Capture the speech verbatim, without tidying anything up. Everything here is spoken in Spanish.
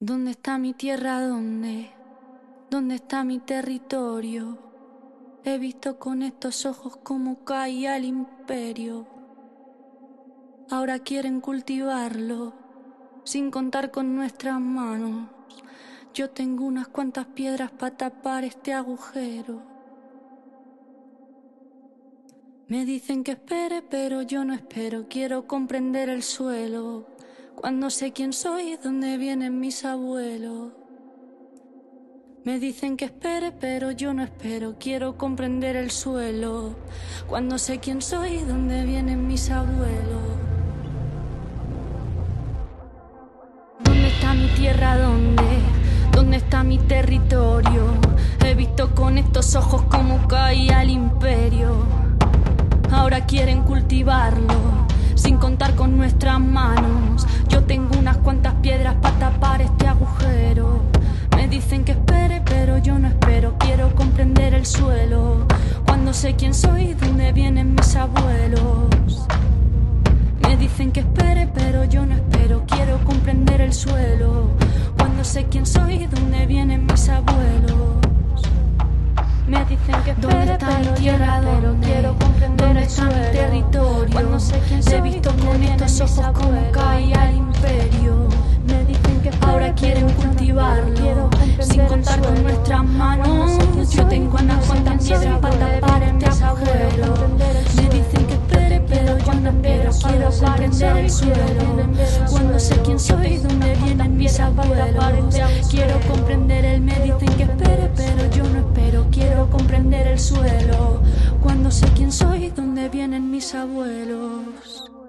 ¿Dónde está mi tierra? ¿Dónde? ¿Dónde está mi territorio? He visto con estos ojos cómo caía el imperio. Ahora quieren cultivarlo sin contar con nuestras manos. Yo tengo unas cuantas piedras para tapar este agujero. Me dicen que espere, pero yo no espero. Quiero comprender el suelo. Cuando sé quién soy y dónde vienen mis abuelos. Me dicen que espere, pero yo no espero. Quiero comprender el suelo. Cuando sé quién soy y dónde vienen mis abuelos. ¿Dónde está mi tierra? ¿Dónde? ¿Dónde está mi territorio? He visto con estos ojos cómo caía el imperio. Ahora quieren cultivarlo sin contar con nuestras manos. Yo tengo unas cuantas piedras para tapar este agujero. Me dicen que espere, pero yo no espero. Quiero comprender el suelo. Cuando sé quién soy y dónde vienen mis abuelos. Me dicen que espere, pero yo no espero. Quiero comprender el suelo. Cuando sé quién soy y dónde vienen mis abuelos. Me dicen que espere, pero tierra, pero quiero comprender el suelo. ¿Dónde está mi territorio? Cuando sé quién soy, he visto con estos ojos cómo caía el imperio. Me dicen que ahora quieren cultivarlo sin contar con nuestras manos. Yo tengo unas cuantas piedras para tapar este agujero. Me dicen que espere, pero yo no espero. Quiero comprender el suelo. Cuando sé quién soy y dónde vienen mis abuelos. Quiero comprender el. Me dicen que espere, pero yo no espero. Quiero comprender el suelo. Cuando sé quién soy y dónde vienen mis abuelos.